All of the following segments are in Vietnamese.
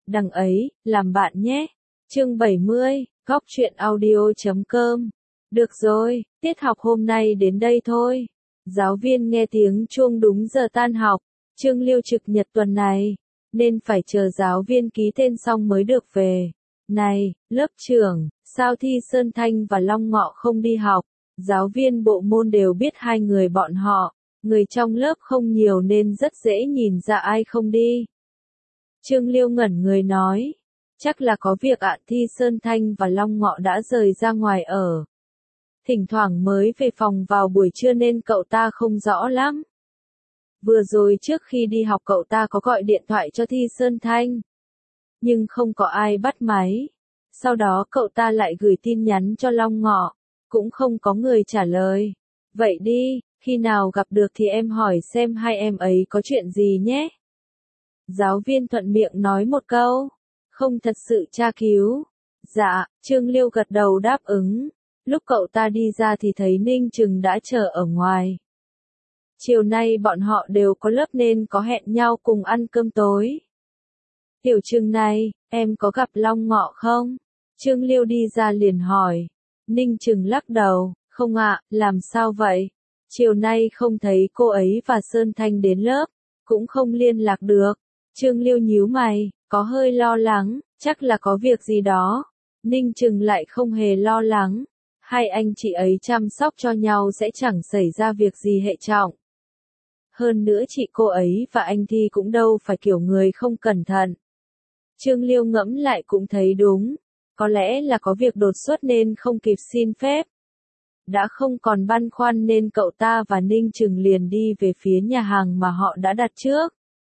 đằng ấy, làm bạn nhé. Chương 70, góc truyện audio.com. Được rồi, tiết học hôm nay đến đây thôi. Giáo viên nghe tiếng chuông đúng giờ tan học. Trương Liêu trực nhật tuần này, nên phải chờ giáo viên ký tên xong mới được về. Này, lớp trưởng, sao Thi Sơn Thanh và Long Ngọ không đi học? Giáo viên bộ môn đều biết hai người bọn họ, người trong lớp không nhiều nên rất dễ nhìn ra ai không đi. Trương Liêu ngẩn người nói, chắc là có việc ạ. Thi Sơn Thanh và Long Ngọ đã rời ra ngoài ở. Thỉnh thoảng mới về phòng vào buổi trưa nên cậu ta không rõ lắm. Vừa rồi trước khi đi học cậu ta có gọi điện thoại cho Thi Sơn Thanh, nhưng không có ai bắt máy. Sau đó cậu ta lại gửi tin nhắn cho Long Ngọ, cũng không có người trả lời. Vậy đi, khi nào gặp được thì em hỏi xem hai em ấy có chuyện gì nhé. Giáo viên thuận miệng nói một câu, không thật sự tra cứu. Dạ, Trương Liêu gật đầu đáp ứng. Lúc cậu ta đi ra thì thấy Ninh Trừng đã chờ ở ngoài. Chiều nay bọn họ đều có lớp nên có hẹn nhau cùng ăn cơm tối. Tiểu Trừng này, em có gặp Long Ngọ không? Trương Liêu đi ra liền hỏi. Ninh Trừng lắc đầu, không ạ, làm sao vậy? Chiều nay không thấy cô ấy và Sơn Thanh đến lớp, cũng không liên lạc được. Trương Liêu nhíu mày, có hơi lo lắng, chắc là có việc gì đó. Ninh Trừng lại không hề lo lắng. Hai anh chị ấy chăm sóc cho nhau sẽ chẳng xảy ra việc gì hệ trọng. Hơn nữa chị cô ấy và anh Thi cũng đâu phải kiểu người không cẩn thận. Trương Liêu ngẫm lại cũng thấy đúng. Có lẽ là có việc đột xuất nên không kịp xin phép. Đã không còn băn khoăn nên cậu ta và Ninh Trừng liền đi về phía nhà hàng mà họ đã đặt trước.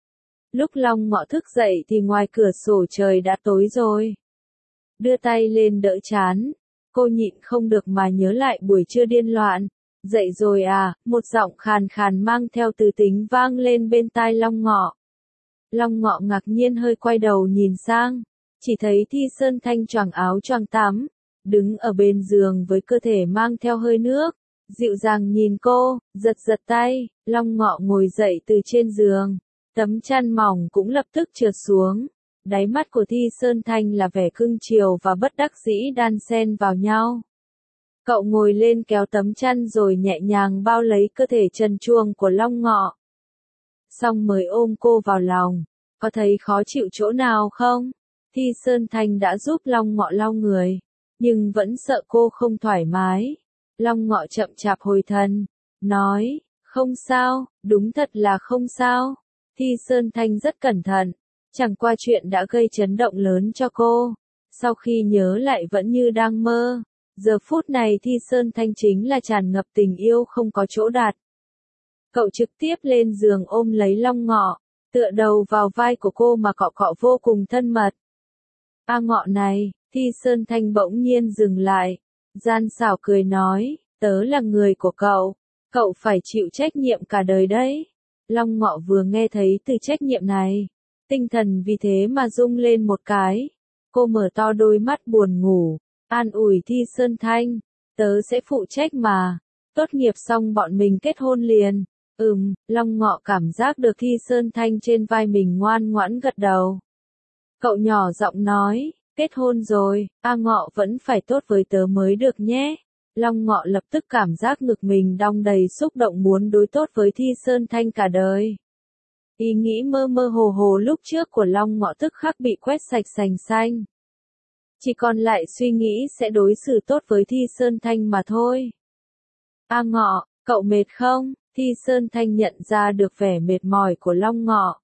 Lúc Long Ngọ thức dậy thì ngoài cửa sổ trời đã tối rồi. Đưa tay lên đỡ chán. Cô nhịn không được mà nhớ lại buổi trưa điên loạn. Dậy rồi à, một giọng khàn khàn mang theo từ tính vang lên bên tai Long Ngọ. Long Ngọ ngạc nhiên hơi quay đầu nhìn sang. Chỉ thấy Thi Sơn Thanh choàng áo choàng tắm, đứng ở bên giường với cơ thể mang theo hơi nước. Dịu dàng nhìn cô, giật giật tay. Long Ngọ ngồi dậy từ trên giường. Tấm chăn mỏng cũng lập tức trượt xuống. Đáy mắt của Thi Sơn Thanh là vẻ cưng chiều và bất đắc dĩ đan xen vào nhau. Cậu ngồi lên kéo tấm chăn rồi nhẹ nhàng bao lấy cơ thể trần truồng của Long Ngọ. Xong mới ôm cô vào lòng. Có thấy khó chịu chỗ nào không? Thi Sơn Thanh đã giúp Long Ngọ lau người, nhưng vẫn sợ cô không thoải mái. Long Ngọ chậm chạp hồi thần, nói, không sao, đúng thật là không sao. Thi Sơn Thanh rất cẩn thận, chẳng qua chuyện đã gây chấn động lớn cho cô. Sau khi nhớ lại vẫn như đang mơ. Giờ phút này Thi Sơn Thanh chính là tràn ngập tình yêu không có chỗ đặt. Cậu trực tiếp lên giường ôm lấy Long Ngọ, tựa đầu vào vai của cô mà cọ cọ vô cùng thân mật. A Ngọ này, Thi Sơn Thanh bỗng nhiên dừng lại, gian xảo cười nói, tớ là người của cậu phải chịu trách nhiệm cả đời đấy. Long Ngọ vừa nghe thấy từ trách nhiệm này, tinh thần vì thế mà rung lên một cái. Cô mở to đôi mắt buồn ngủ, an ủi Thi Sơn Thanh, tớ sẽ phụ trách mà, tốt nghiệp xong bọn mình kết hôn liền. Long Ngọ cảm giác được Thi Sơn Thanh trên vai mình ngoan ngoãn gật đầu. Cậu nhỏ giọng nói, kết hôn rồi, A Ngọ vẫn phải tốt với tớ mới được nhé. Long Ngọ lập tức cảm giác ngực mình đong đầy xúc động muốn đối tốt với Thi Sơn Thanh cả đời. Ý nghĩ mơ mơ hồ hồ lúc trước của Long Ngọ tức khắc bị quét sạch sành xanh. Chỉ còn lại suy nghĩ sẽ đối xử tốt với Thi Sơn Thanh mà thôi. A Ngọ, cậu mệt không? Thi Sơn Thanh nhận ra được vẻ mệt mỏi của Long Ngọ.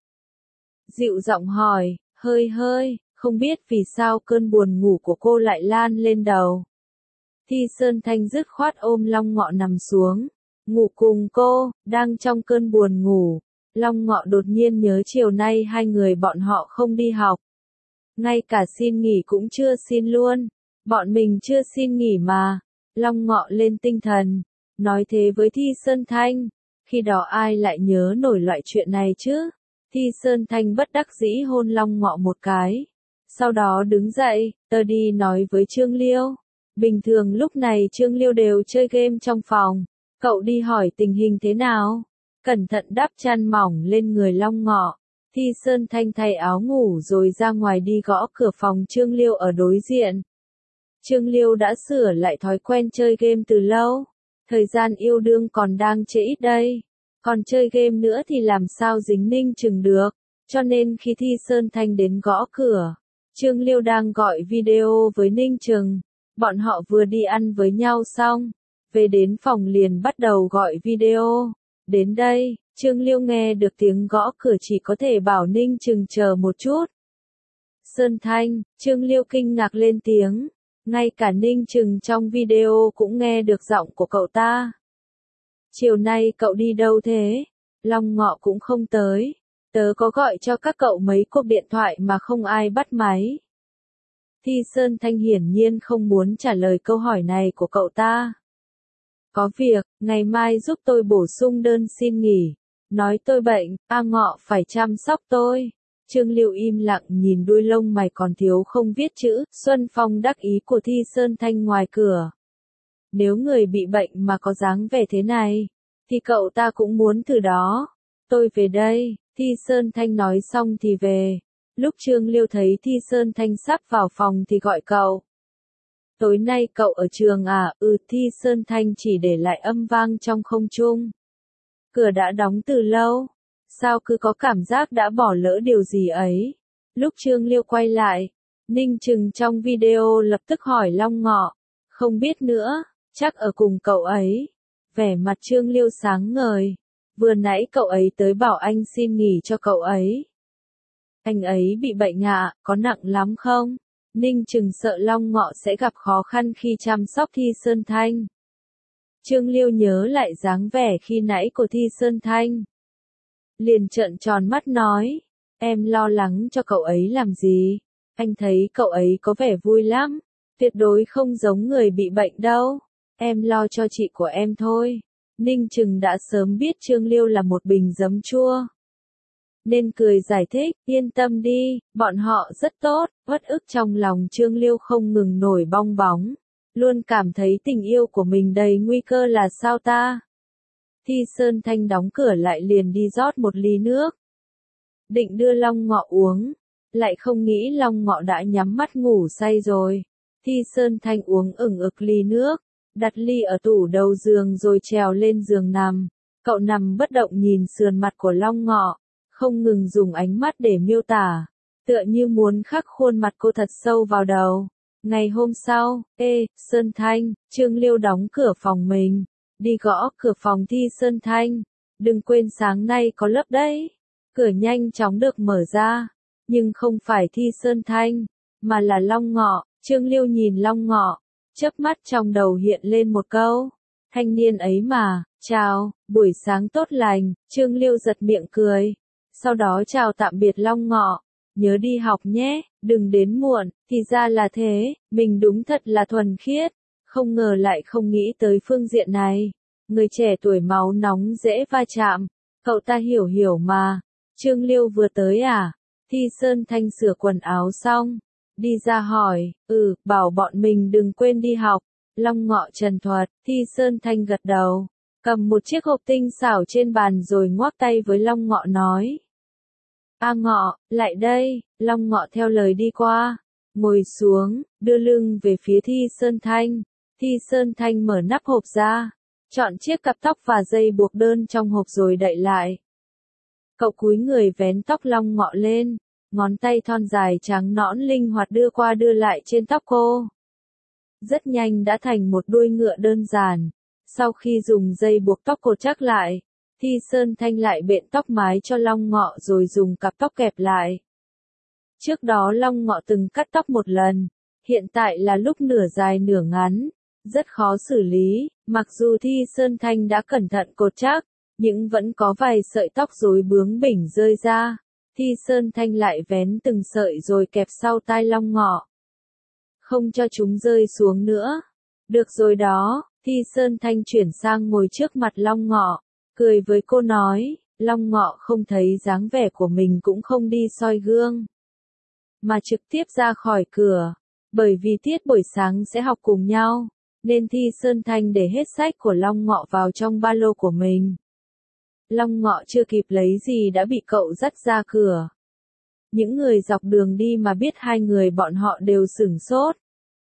Dịu giọng hỏi, hơi, không biết vì sao cơn buồn ngủ của cô lại lan lên đầu. Thi Sơn Thanh dứt khoát ôm Long Ngọ nằm xuống, ngủ cùng cô, đang trong cơn buồn ngủ. Long Ngọ đột nhiên nhớ chiều nay hai người bọn họ không đi học. Ngay cả xin nghỉ cũng chưa xin luôn. Bọn mình chưa xin nghỉ mà. Long Ngọ lên tinh thần, nói thế với Thi Sơn Thanh. Khi đó ai lại nhớ nổi loại chuyện này chứ? Thi Sơn Thanh bất đắc dĩ hôn Long Ngọ một cái. Sau đó đứng dậy, tớ đi nói với Trương Liêu. Bình thường lúc này Trương Liêu đều chơi game trong phòng. Cậu đi hỏi tình hình thế nào? Cẩn thận đắp chăn mỏng lên người Long Ngọ. Thi Sơn Thanh thay áo ngủ rồi ra ngoài đi gõ cửa phòng Trương Liêu ở đối diện. Trương Liêu đã sửa lại thói quen chơi game từ lâu. Thời gian yêu đương còn đang trễ ít đây. Còn chơi game nữa thì làm sao dính Ninh Trừng được. Cho nên khi Thi Sơn Thanh đến gõ cửa, Trương Liêu đang gọi video với Ninh Trừng. Bọn họ vừa đi ăn với nhau xong, về đến phòng liền bắt đầu gọi video. Đến đây, Trương Liêu nghe được tiếng gõ cửa chỉ có thể bảo Ninh Trừng chờ một chút. Sơn Thanh, Trương Liêu kinh ngạc lên tiếng. Ngay cả Ninh Trừng trong video cũng nghe được giọng của cậu ta. Chiều nay cậu đi đâu thế? Long Ngọ cũng không tới. Tớ có gọi cho các cậu mấy cuộc điện thoại mà không ai bắt máy. Thi Sơn Thanh hiển nhiên không muốn trả lời câu hỏi này của cậu ta. Có việc, ngày mai giúp tôi bổ sung đơn xin nghỉ. Nói tôi bệnh, A Ngọ phải chăm sóc tôi. Trương Liêu im lặng nhìn đuôi lông mày còn thiếu không viết chữ, Xuân Phong đắc ý của Thi Sơn Thanh ngoài cửa. Nếu người bị bệnh mà có dáng vẻ thế này, thì cậu ta cũng muốn từ đó. Tôi về đây, Thi Sơn Thanh nói xong thì về. Lúc Trương Liêu thấy Thi Sơn Thanh sắp vào phòng thì gọi cậu. Tối nay cậu ở trường à? Thi Sơn Thanh chỉ để lại âm vang trong không trung. Cửa đã đóng từ lâu. Sao cứ có cảm giác đã bỏ lỡ điều gì ấy? Lúc Trương Liêu quay lại, Ninh Trừng trong video lập tức hỏi Long Ngọ. Không biết nữa, chắc ở cùng cậu ấy. Vẻ mặt Trương Liêu sáng ngời. Vừa nãy cậu ấy tới bảo anh xin nghỉ cho cậu ấy. Anh ấy bị bệnh ạ, có nặng lắm không? Ninh Trừng sợ Long Ngọ sẽ gặp khó khăn khi chăm sóc Thi Sơn Thanh. Trương Liêu nhớ lại dáng vẻ khi nãy của Thi Sơn Thanh. Liền trợn tròn mắt nói, em lo lắng cho cậu ấy làm gì? Anh thấy cậu ấy có vẻ vui lắm, tuyệt đối không giống người bị bệnh đâu. Em lo cho chị của em thôi. Ninh Trừng đã sớm biết Trương Liêu là một bình giấm chua, nên cười giải thích, yên tâm đi, bọn họ rất tốt. Uất ức trong lòng Trương Liêu không ngừng nổi bong bóng, luôn cảm thấy tình yêu của mình đầy nguy cơ là sao ta? Thi Sơn Thanh đóng cửa lại liền đi rót một ly nước. Định đưa Long Ngọ uống, lại không nghĩ Long Ngọ đã nhắm mắt ngủ say rồi. Thi Sơn Thanh uống ực ly nước, đặt ly ở tủ đầu giường rồi trèo lên giường nằm. Cậu nằm bất động nhìn sườn mặt của Long Ngọ, không ngừng dùng ánh mắt để miêu tả, tựa như muốn khắc khuôn mặt cô thật sâu vào đầu. Ngày hôm sau, Sơn Thanh, Trương Liêu đóng cửa phòng mình, đi gõ cửa phòng Thi Sơn Thanh. Đừng quên sáng nay có lớp đấy. Cửa nhanh chóng được mở ra, nhưng không phải Thi Sơn Thanh, mà là Long Ngọ. Trương Liêu nhìn Long Ngọ, chớp mắt trong đầu hiện lên một câu. Thanh niên ấy mà, chào, buổi sáng tốt lành. Trương Liêu giật miệng cười. Sau đó chào tạm biệt Long Ngọ. Nhớ đi học nhé, đừng đến muộn. Thì ra là thế, mình đúng thật là thuần khiết. Không ngờ lại không nghĩ tới phương diện này. Người trẻ tuổi máu nóng dễ va chạm. Cậu ta hiểu mà. Trương Liêu vừa tới à? Thi Sơn Thanh sửa quần áo xong, đi ra hỏi, bảo bọn mình đừng quên đi học. Long Ngọ trần thuật. Thi Sơn Thanh gật đầu, cầm một chiếc hộp tinh xảo trên bàn rồi ngoắc tay với Long Ngọ nói. A Ngọ, lại đây. Long Ngọ theo lời đi qua, ngồi xuống, đưa lưng về phía Thi Sơn Thanh. Thi Sơn Thanh mở nắp hộp ra, chọn chiếc cặp tóc và dây buộc đơn trong hộp rồi đậy lại. Cậu cúi người vén tóc Long Ngọ lên, ngón tay thon dài trắng nõn linh hoạt đưa qua đưa lại trên tóc cô. Rất nhanh đã thành một đuôi ngựa đơn giản. Sau khi dùng dây buộc tóc cột chắc lại, Thi Sơn Thanh lại bện tóc mái cho Long Ngọ rồi dùng cặp tóc kẹp lại. Trước đó Long Ngọ từng cắt tóc một lần, hiện tại là lúc nửa dài nửa ngắn, rất khó xử lý. Mặc dù Thi Sơn Thanh đã cẩn thận cột chắc, nhưng vẫn có vài sợi tóc rối bướng bỉnh rơi ra. Thi Sơn Thanh lại vén từng sợi rồi kẹp sau tai Long Ngọ, không cho chúng rơi xuống nữa. Được rồi đó. Thi Sơn Thanh chuyển sang ngồi trước mặt Long Ngọ, cười với cô nói. Long Ngọ không thấy dáng vẻ của mình cũng không đi soi gương, mà trực tiếp ra khỏi cửa. Bởi vì tiết buổi sáng sẽ học cùng nhau, nên Thi Sơn Thanh để hết sách của Long Ngọ vào trong ba lô của mình. Long Ngọ chưa kịp lấy gì đã bị cậu dắt ra cửa. Những người dọc đường đi mà biết hai người bọn họ đều sửng sốt.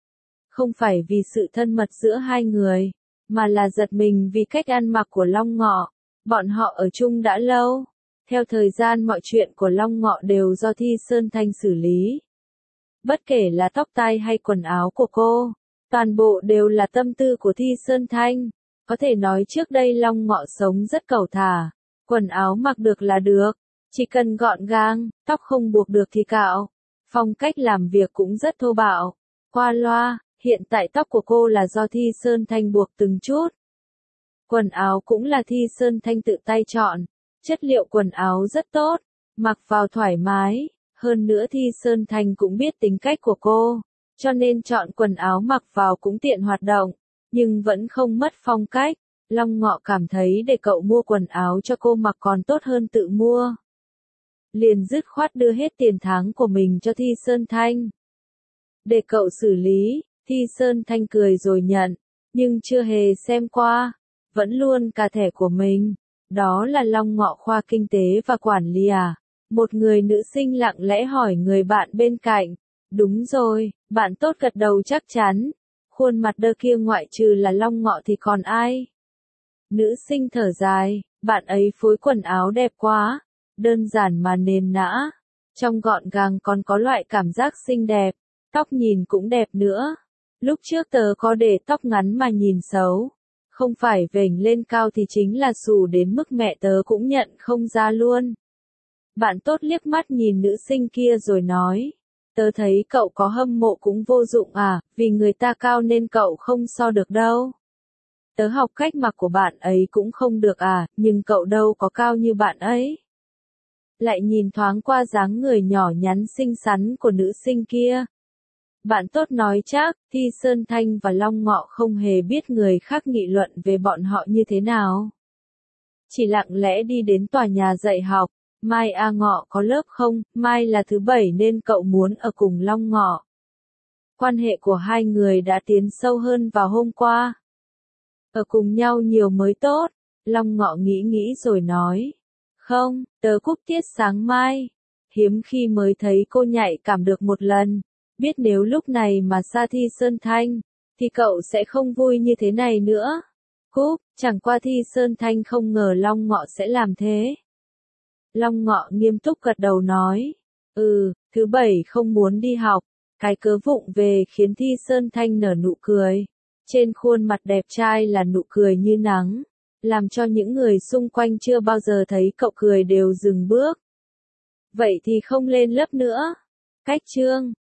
Không phải vì sự thân mật giữa hai người, mà là giật mình vì cách ăn mặc của Long Ngọ. Bọn họ ở chung đã lâu. Theo thời gian mọi chuyện của Long Ngọ đều do Thi Sơn Thanh xử lý. Bất kể là tóc tai hay quần áo của cô, toàn bộ đều là tâm tư của Thi Sơn Thanh. Có thể nói trước đây Long Ngọ sống rất cẩu thả, quần áo mặc được là được, chỉ cần gọn gàng, tóc không buộc được thì cạo. Phong cách làm việc cũng rất thô bạo, qua loa, hiện tại tóc của cô là do Thi Sơn Thanh buộc từng chút. Quần áo cũng là Thi Sơn Thanh tự tay chọn, chất liệu quần áo rất tốt, mặc vào thoải mái, hơn nữa Thi Sơn Thanh cũng biết tính cách của cô, cho nên chọn quần áo mặc vào cũng tiện hoạt động, nhưng vẫn không mất phong cách. Long Ngọ cảm thấy để cậu mua quần áo cho cô mặc còn tốt hơn tự mua. Liền dứt khoát đưa hết tiền tháng của mình cho Thi Sơn Thanh. Để cậu xử lý, Thi Sơn Thanh cười rồi nhận, nhưng chưa hề xem qua, vẫn luôn cả thẻ của mình. Đó là Long Ngọ khoa kinh tế và quản lý à? Một người nữ sinh lặng lẽ hỏi người bạn bên cạnh. Đúng rồi, bạn tốt gật đầu chắc chắn. Khuôn mặt đơ kia ngoại trừ là Long Ngọ thì còn ai? Nữ sinh thở dài, bạn ấy phối quần áo đẹp quá, đơn giản mà nền nã, trong gọn gàng còn có loại cảm giác xinh đẹp, tóc nhìn cũng đẹp nữa. Lúc trước tớ có để tóc ngắn mà nhìn xấu, không phải vểnh lên cao thì chính là xù đến mức mẹ tớ cũng nhận không ra luôn. Bạn tốt liếc mắt nhìn nữ sinh kia rồi nói, tớ thấy cậu có hâm mộ cũng vô dụng à, vì người ta cao nên cậu không so được đâu. Tớ học cách mặc của bạn ấy cũng không được à, nhưng cậu đâu có cao như bạn ấy. Lại nhìn thoáng qua dáng người nhỏ nhắn xinh xắn của nữ sinh kia. Bạn tốt nói chắc, Thi Sơn Thanh và Long Ngọ không hề biết người khác nghị luận về bọn họ như thế nào. Chỉ lặng lẽ đi đến tòa nhà dạy học, mai A Ngọ có lớp không, mai là thứ bảy nên cậu muốn ở cùng Long Ngọ. Quan hệ của hai người đã tiến sâu hơn vào hôm qua. Ở cùng nhau nhiều mới tốt, Long Ngọ nghĩ rồi nói. Không, tớ cúp tiết sáng mai. Hiếm khi mới thấy cô nhạy cảm được một lần. Biết nếu lúc này mà xa Thi Sơn Thanh, thì cậu sẽ không vui như thế này nữa. Cúp, chẳng qua Thi Sơn Thanh không ngờ Long Ngọ sẽ làm thế. Long Ngọ nghiêm túc gật đầu nói. Thứ bảy không muốn đi học. Cái cớ vụng về khiến Thi Sơn Thanh nở nụ cười. Trên khuôn mặt đẹp trai là nụ cười như nắng, làm cho những người xung quanh chưa bao giờ thấy cậu cười đều dừng bước. Vậy thì không lên lớp nữa. Cách chương